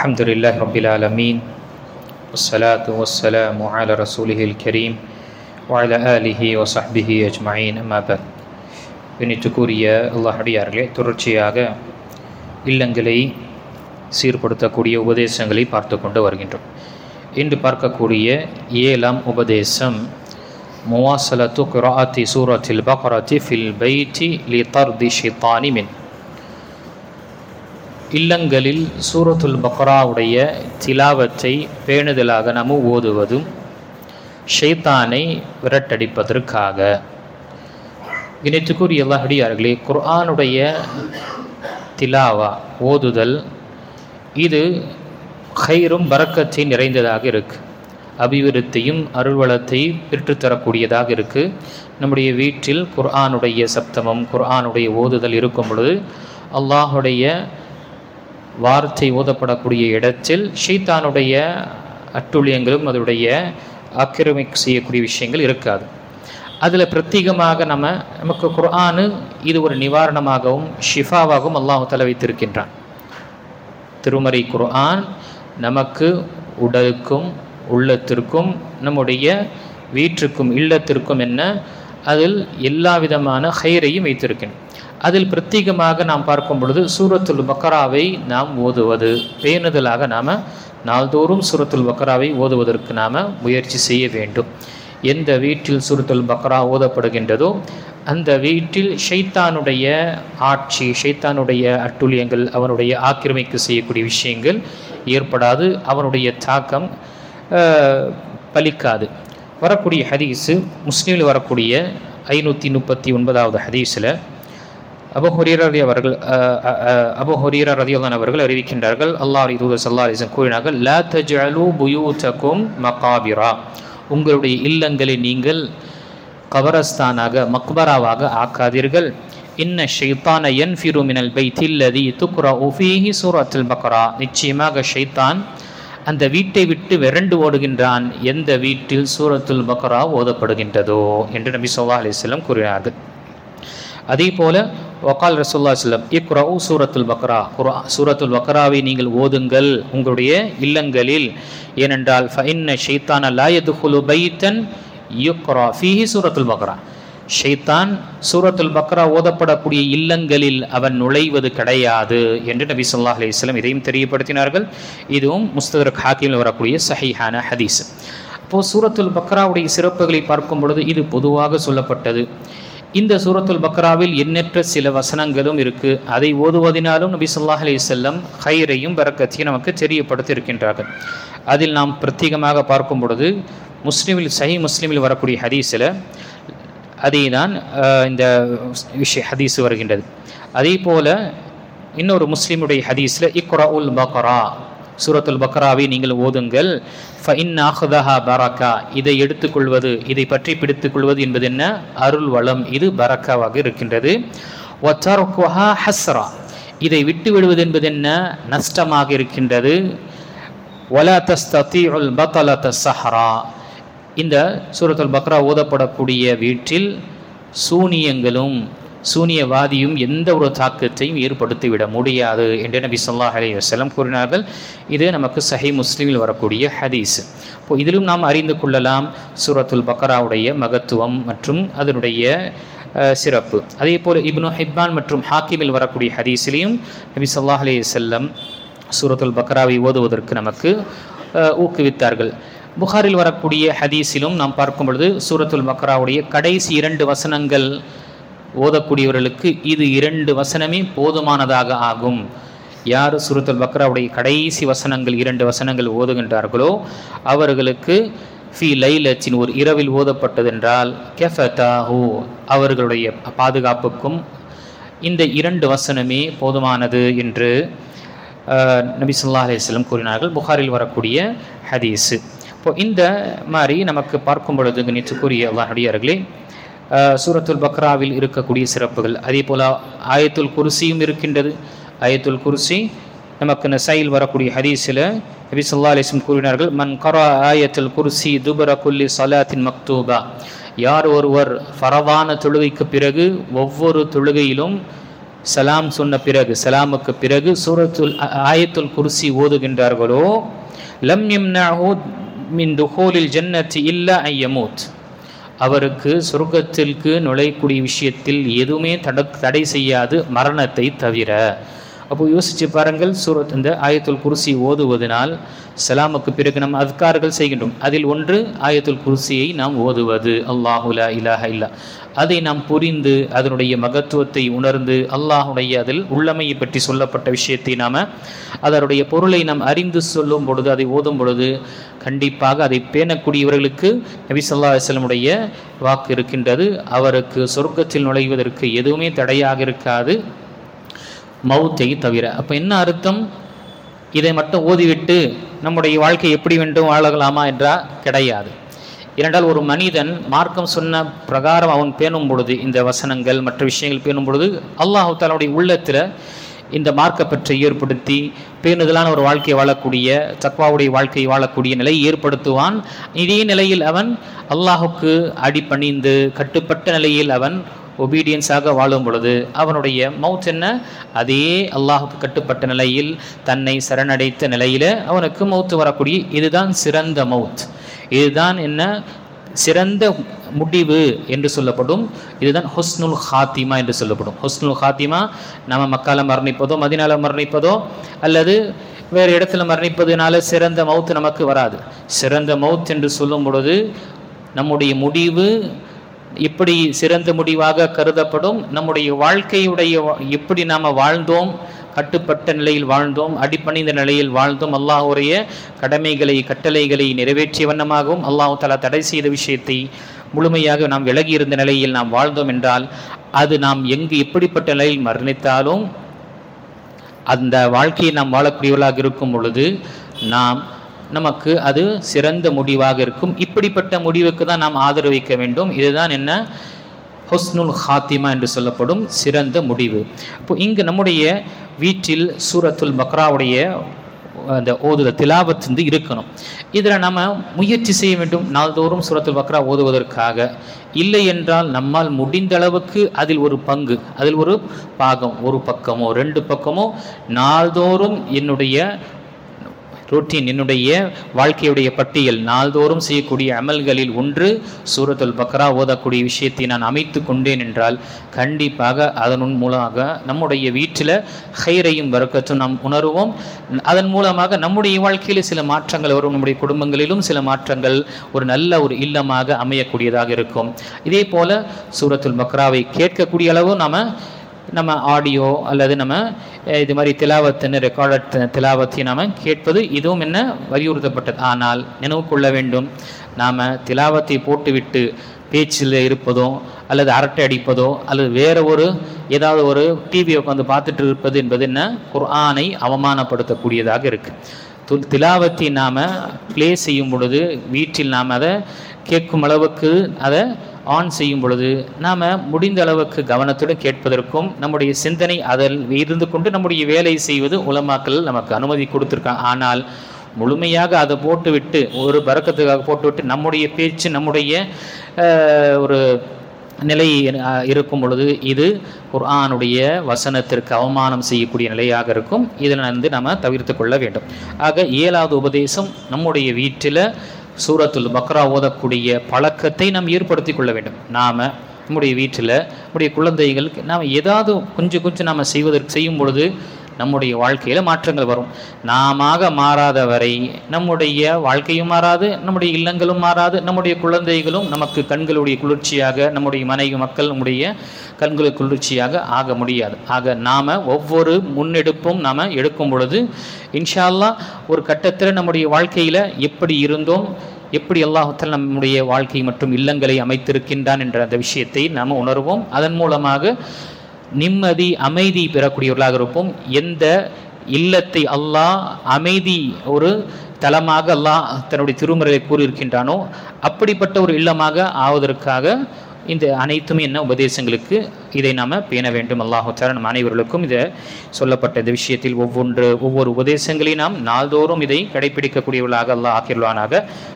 الحمد لله رب العالمين والصلاة والسلام على رسوله الكريم وعلى آله وصحبه أجمعين أما بعد. கண்ணியத்துக்குரிய அல்லாஹ்வுடையார்களே, தொடர்ச்சியாக இல்லங்களை சீர்படுத்தக்கூடிய உபதேசங்களை பார்த்து கொண்டு வருகின்றோம். இன்று பார்க்கக்கூடிய 7ஆம் உபதேசம் முவாசலத்து கிராஅத்தி சூரத்தில் பக்ரத்தி ஃபில் பைத்தி லிதர்தி ஷைத்தானி மின். இல்லங்களில் சூரத்துல் பக்ராவுடைய திலாவத்தை பேணுதலாக நாம் ஓதுவதும் ஷைத்தானை விரட்டடிப்பதற்காக. இணைத்துக்குரிய அல்லாஹ்வுடையார்களே, குர்ஆனுடைய திலாவா ஓதுதல் இது ஹைரும் பரக்கத்தை நிறைந்ததாக இருக்குது, அபிவிருத்தியும் அருள்வளத்தை பெற்றுத்தரக்கூடியதாக இருக்குது. நம்முடைய வீட்டில் குர்ஆனுடைய சப்தமும் குர்ஆனுடைய ஓதுதல் இருக்கும் பொழுது அல்லாஹுடைய வார்த்தை ஓதப்படக்கூடிய இடத்தில் ஷைத்தானுடைய அட்டுழியங்களும் அதனுடைய ஆக்கிரமிப்பு செய்யக்கூடிய விஷயங்கள் இருக்காது. அதில் பிரத்யேகமாக நமக்கு குர்ஆனு இது ஒரு நிவாரணமாகவும் ஷிஃபாவாகவும் அல்லாஹ் தஆலா வைத்திருக்கின்றான். திருமறை குர்ஆன் நமக்கு உடலுக்கும் உள்ளத்திற்கும் நம்முடைய வீட்டுக்கும் இல்லத்திற்கும் என்ன அதில் எல்லா விதமான ஹைரையும் வைத்திருக்கின்றோம். அதில் பிரத்யேகமாக நாம் பார்க்கும் பொழுது சூரத்துல் பக்ராவை நாம் ஓதுவது பேணுதலாக நாம் நாள்தோறும் சூரத்துல் பக்ராவை ஓதுவதற்கு நாம் முயற்சி செய்ய வேண்டும். எந்த வீட்டில் சூரத்துல் பக்ரா ஓதப்படுகின்றதோ அந்த வீட்டில் ஷைத்தானுடைய ஆட்சி, ஷைத்தானுடைய அட்டுழியங்கள், அவனுடைய ஆக்கிரமிப்பு செய்யக்கூடிய விஷயங்கள் ஏற்படாது, அவனுடைய தாக்கம் பலிக்காது. வரக்கூடிய ஹதீஸு முஸ்லீமில் வரக்கூடிய 539வது ஹதீஸில் அபூ ஹுரைரா ரலியல்லாஹு அவர்கள் அறிவிக்கின்றார்கள், அல்லாஹ்வுடைய தூதர் ஸல்லல்லாஹு அலைஹி வஸல்லம் கூறினார்கள், லா தஜ்அலூ புயூதகும் மகாபிரா, உங்களுடைய இல்லங்களை நீங்கள் கபரஸ்தானாக மக்பராவாக ஆக்காதீர்கள். இன்ன ஷைத்தான யன்ஃபிரு மினல் பைத்தில் லதி துக்ரஉ ஃபீஹி சூரத்துல் பக்ரா, நிச்சயமாக ஷைத்தான் அந்த வீட்டை விட்டு விரண்டு ஓடுகின்றான் எந்த வீட்டில் சூரத்துல் பக்ரா ஓதப்படுகின்றதோ என்று நபி ஸல்லல்லாஹு அலைஹி வஸல்லம் கூறினார்கள். அதே போல வகால் ரசூலுல்லாஹி ஸல்லல்லாஹு அலைஹி வஸல்லம் இக்ரஉ சூரத்துல் பக்ரா, சூரத்துல் பக்ராவை நீங்கள் ஓதுங்கள் உங்களுடைய இல்லங்களில். ஏனென்றால் ஃபஇன்ன ஷைத்தான லா யதுகுலு பைத்தன் யுக்ரா ஃபீஹி சூரத்துல் பக்ரா, ஷைத்தான் சூரத்துல் பக்ரா ஓதப்படக்கூடிய இல்லங்களில் அவன் நுழைவது கிடையாது என்று நபி ஸல்லல்லாஹு அலைஹி வஸல்லம் இதையும் தெரியப்படுத்தினார்கள். இதுவும் முஸ்தத்ரக் ஹாக்கிமில் வரக்கூடிய சஹீஹான ஹதீஸ். அப்போது சூரத்துல் பக்ராவுடைய சிறப்புகளை பார்க்கும் பொழுது இது பொதுவாக சொல்லப்பட்டது. இந்த சூரத்துல் பக்ராவில் எண்ணற்ற சில வசனங்களும் இருக்குது. அதை ஓதுவதினாலும் நபி ஸல்லல்லாஹு அலைஹி வஸல்லம் ஹைரையும் பரக்கத்தையும் நமக்கு தெரியப்படுத்தி இருக்கின்றார்கள். அதில் நாம் பிரத்யேகமாக பார்க்கும் பொழுது சஹீஹ் முஸ்லிமில் வரக்கூடிய ஹதீஸில் அதே தான் இந்த ஹதீஸ் வருகின்றது. அதே போல் இன்னொரு முஸ்லிமுடைய ஹதீஸில் இக்ரஉல் பக்ரா, சூரத்துல் பக்ராவை நீங்கள் ஓதுங்கள். ஃபஇன் அஹ்தஹா பரக்கா, இதை எடுத்துக்கொள்வது, இதை பற்றி பிடித்துக்கொள்வது என்பது என்ன? அருள் வளம், இது பரக்காவாக இருக்கின்றது. வதர்குஹா ஹஸ்ரா, இதை விட்டு விடுவது என்பது என்ன? நஷ்டமாக இருக்கின்றது. வலா தஸ்ததீஉல் பத்லத ஸஹரா, இந்த சூரத்துல் பக்ரா ஓதப்படக்கூடிய வீட்டில் சூனியங்களும் சூனியவாதியும் எந்த ஒரு தாக்கத்தையும் ஏற்படுத்திவிட முடியாது என்று நபி ஸல்லல்லாஹு அலைஹி வஸல்லம் கூறினார்கள். இது நமக்கு சஹீஹ் முஸ்லிமில் வரக்கூடிய ஹதீஸ். இப்போ இதிலும் நாம் அறிந்து கொள்ளலாம் சூரத்துல் பக்ராவுடைய மகத்துவம் மற்றும் அதனுடைய சிறப்பு. அதே போல் இப்னு ஹிப்பான் மற்றும் ஹாக்கிமில் வரக்கூடிய ஹதீஸிலையும் நபி ஸல்லல்லாஹு அலைஹி வஸல்லம் சூரத்துல் பக்ராவை ஓதுவதற்கு நமக்கு ஊக்குவித்தார்கள். புகாரில் வரக்கூடிய ஹதீஸிலும் நாம் பார்க்கும் பொழுது சூரத்துல் பக்ராவுடைய கடைசி 2 வசனங்கள் ஓதக்கூடியவர்களுக்கு இது 2 வசனமே போதுமானதாக ஆகும். யார் சூரத்துல் பக்ராவுடைய கடைசி வசனங்கள் 2 வசனங்கள் ஓதுகின்றார்களோ அவர்களுக்கு ஃபி லைலத்தின், ஒரு இரவில் ஓதப்பட்டதென்றால் கஃபதாஹு, அவர்களுடைய பாதுகாப்புக்கும் இந்த 2 வசனமே போதுமானது என்று நபி ஸல்லல்லாஹு அலைஹி வஸல்லம் கூறினார்கள். புகாரில் வரக்கூடிய ஹதீஸு. இப்போ இந்த மாதிரி நமக்கு பார்க்கும் பொழுது கண்ணியத்துக்குரிய அல்லாஹ்வுடையார்களே, சூரத்துல் பக்ராவில் இருக்கக்கூடிய சிறப்புகள், அதே போல் ஆயத்துல் குர்சியும் இருக்கின்றது. ஆயத்துல் குர்சி நமக்கு நஸாயில் வரக்கூடிய ஹதீஸில் நபி ஸல்லல்லாஹு அலைஹி வஸல்லம் கூறினார்கள், மன் கரா ஆயத்துல் குர்சி துபர குல்லி ஸலாத்தின் மக்தூபா, யார் ஒருவர் ஃபரவான தொழுகைக்கு பிறகு ஒவ்வொரு தொழுகையிலும் சலாம் சொன்ன பிறகு, சலாமுக்கு பிறகு ஆயத்துல் குர்சி ஓதுகின்றார்களோ, லம் யம்னஹு மின் துஹூலில் ஜன்னத்தி இல்லா அன் யமூத், அவருக்கு சொர்க்கத்திற்கு நுழையக்கூடிய விஷயத்தில் எதுவுமே தடை செய்யாது மரணத்தை தவிர. அப்போ யோசிச்சு பாருங்கள், இந்த ஆயத்துல் குர்சி ஓதுவதனால் சலாமுக்கு பிறகு நாம் அத்கார்கள் செய்கின்றோம். அதில் ஒன்று ஆயத்துல் குர்சியை நாம் ஓதுவது, அல்லாஹு லா இலாஹ இல்லா. அதை நாம் புரிந்து அதனுடைய மகத்துவத்தை உணர்ந்து அல்லாஹுடைய அதில் உள்ளமையை பற்றி சொல்லப்பட்ட விஷயத்தை நாம் அதனுடைய பொருளை நாம் அறிந்து சொல்லும் பொழுது, அதை ஓதும் பொழுது கண்டிப்பாக அதை பேணக்கூடியவர்களுக்கு நபி ஸல்லல்லாஹு அலைஹி வஸல்லமுடைய வாக்கு இருக்கின்றது, அவருக்கு சொர்க்கத்தில் நுழைவதற்கு எதுவுமே தடையாக இருக்காது மௌத்தை தவிர. அப்போ என்ன அர்த்தம்? இதை மட்டும் ஓதிவிட்டு நம்முடைய வாழ்க்கை எப்படி வேண்டும் வாழலாமா என்றால் கிடையாது. ஏனென்றால் ஒரு மனிதன் மார்க்கம் சொன்ன பிரகாரம் அவன் பேணும் பொழுது, இந்த வசனங்கள் மற்ற விஷயங்கள் பேணும் பொழுது, அல்லாஹ் தஆலாவுடைய உள்ளத்தில் இந்த மார்க்கப்பற்றை ஏற்படுத்தி பேணுதலான ஒரு வாழ்க்கையை வாழக்கூடிய, தக்வாவுடைய வாழ்க்கையை வாழக்கூடிய நிலையை ஏற்படுத்துவான். இதே நிலையில் அவன் அல்லாஹுக்கு அடிபணிந்து கட்டுப்பட்ட நிலையில் அவன் ஒபீடியன்ஸாக வாழும் பொழுது அவனுடைய மவுத் என்ன? அதே அல்லாஹுக்கு கட்டுப்பட்ட நிலையில் தன்னை சரணடைத்த நிலையில் அவனுக்கு மவுத்து வரக்கூடிய, இதுதான் சிறந்த மவுத், இதுதான் என்ன சிறந்த முடிவு என்று சொல்லப்படும். இதுதான் ஹுஸ்னுல் ஹாத்திமா என்று சொல்லப்படும். ஹுஸ்னுல் ஹாத்திமா நம்ம மக்கால மரணிப்பதோ மதீனால மரணிப்பதோ அல்லது வேறு இடத்துல மரணிப்பதுனால சிறந்த மவுத் நமக்கு வராது. சிறந்த மவுத் என்று சொல்லும் பொழுது நம்முடைய முடிவு எப்படி சிறந்த முடிவாக கருதப்படும், நம்முடைய வாழ்க்கையுடைய எப்படி நாம் வாழ்ந்தோம், கட்டுப்பட்ட நிலையில் வாழ்ந்தோம், அடிப்பணிந்த நிலையில் வாழ்ந்தோம், அல்லாஹ்வுடைய கடமைகளை கட்டளைகளை நிறைவேற்றிய வண்ணமாகவும் அல்லாஹ் தஆலா தடை செய்த விஷயத்தை முழுமையாக நாம் விலகி இருந்த நிலையில் நாம் வாழ்ந்தோம் என்றால், அது நாம் எங்கு எப்படிப்பட்ட நிலையில் மரணித்தாலும் அந்த வாழ்க்கையை நாம் வாழக்கூடியவர்களாக இருக்கும் பொழுது நமக்கு அது சிறந்த முடிவாக இருக்கும். இப்படிப்பட்ட முடிவுக்கு தான் நாம் ஆதரவு வைக்க வேண்டும். இதுதான் என்ன? ஹுஸ்னுல் ஹாத்திமா என்று சொல்லப்படும் சிறந்த முடிவு. இப்போ இங்கு நம்முடைய வீட்டில் சூரத்துல் பக்ராவுடைய அந்த ஓதுதல் திலாவத் இருக்கணும். இதில் நம்ம முயற்சி செய்ய வேண்டும் நாள்தோறும் சூரத்துல் பக்ரா ஓதுவதற்காக. இல்லை என்றால் நம்மால் முடிந்த அளவுக்கு அதில் ஒரு பங்கு, அதில் ஒரு பாகம், ஒரு பக்கமோ 2 பக்கமோ நாள்தோறும் என்னுடைய ரொட்டீன், என்னுடைய வாழ்க்கையுடைய பட்டியல், நாள்தோறும் செய்யக்கூடிய அமல்களில் ஒன்று சூரத்துல் பக்ரா ஓதக்கூடிய விஷயத்தை நான் அமைத்து கொண்டேன் என்றால் கண்டிப்பாக அதன் மூலமாக நம்முடைய வீட்டில் ஹைரையும் பரக்கத்தும் நாம் உணர்வோம். அதன் மூலமாக நம்முடைய வாழ்க்கையில் சில மாற்றங்கள் வரும், நம்முடைய குடும்பங்களிலும் சில மாற்றங்கள் ஒரு நல்ல ஒரு இல்லமாக அமையக்கூடியதாக இருக்கும். இதே போல் சூரத்துல் பக்ராவை கேட்கக்கூடிய அளவு நம்ம ஆடியோ அல்லது நம்ம இது மாதிரி திலாவத்துன்னு ரெக்கார்டட் திலாவத்தை நாம் கேட்பது இதுவும் என்ன வலியுறுத்தப்பட்டது. ஆனால் நினைவு கொள்ள வேண்டும், நாம் திலாவத்தை போட்டுவிட்டு பேச்சில் இருப்பதோ அல்லது அரட்டை அடிப்பதோ அல்லது வேறு ஏதாவது ஒரு டிவியை உட்காந்து பார்த்துட்டு இருப்பது என்பது என்ன? குர்ஆனை அவமானப்படுத்தக்கூடியதாக இருக்குது. திலாவத்தை நாம் ப்ளே செய்யும் பொழுது வீட்டில் நாம் அதை கேட்கும் அளவுக்கு அதை ஆன் செய்யும் பொழுது நாம் முடிந்த அளவுக்கு கவனத்துடன் கேட்பதற்கும் நம்முடைய சிந்தனை அதில் இருந்து கொண்டு நம்முடைய வேலை செய்வது உலமாக்கள் நமக்கு அனுமதி கொடுத்துருக்காங்க. ஆனால் முழுமையாக அதை போட்டுவிட்டு ஒரு பரக்கத்துக்காக போட்டுவிட்டு நம்முடைய பேச்சு நம்முடைய ஒரு நிலை இருக்கும் பொழுது இது குர்ஆனுடைய வசனத்திற்கு அவமானம் செய்யக்கூடிய நிலையாக இருக்கும். இதில் நம்ம தவிர்த்து கொள்ள வேண்டும். ஆக 7வது உபதேசம், நம்முடைய வீட்டில் சூரத்துல் பக்ரா ஓதக்கூடிய பழக்கத்தை நாம் ஏற்படுத்தி கொள்ள வேண்டும். நம்முடைய வீட்டில் நம்முடைய குழந்தைகளுக்கு நாம் ஏதாவது கொஞ்சம் நாம் செய்யும் பொழுது நம்முடைய வாழ்க்கையில் மாற்றங்கள் வரும். நாம மாறாத வரை நம்முடைய வாழ்க்கையும் மாறாது, நம்முடைய இல்லங்களும் மாறாது, நம்முடைய குழந்தைகளும் நமக்கு கண்களுடைய குளிர்ச்சியாக, நம்முடைய மனைவி மக்கள் நம்முடைய கண்களுக்கு குளிர்ச்சியாக ஆக முடியாது. ஆக நாம் ஒவ்வொரு முன்னெடுப்பும் நாம் எடுக்கும் பொழுது இன்ஷா அல்லாஹ் ஒரு கட்டத்தில் நம்முடைய வாழ்க்கையில் எப்படி இருந்தோம், எப்படி அல்லாஹ் தஆலா நம்முடைய வாழ்க்கை மற்றும் இல்லங்களை அமைத்திருக்கின்றான் என்ற அந்த விஷயத்தை நாம் உணர்வோம். அதன் மூலமாக நிம்மதி அமைதி பெறக்கூடியவர்களாக இருப்போம். எந்த இல்லத்தை அல்லாஹ் அமைதி ஒரு தலமாக அல்லாஹ் தன்னுடைய திருமறையை கூறியிருக்கின்றானோ அப்படிப்பட்ட ஒரு இல்லமாக ஆவதற்காக இந்த அனைத்துமே என்ன உபதேசங்களுக்கு இதை நாம் பேண வேண்டும். அல்லாஹ் தஆலா நம் அனைவர்களுக்கும் இதை சொல்லப்பட்ட இந்த விஷயத்தில் ஒவ்வொரு உபதேசங்களையும் நாம் நாள்தோறும் இதை கடைபிடிக்கக்கூடியவர்களாக அல்லாஹ் ஆக்கிடுவானாக.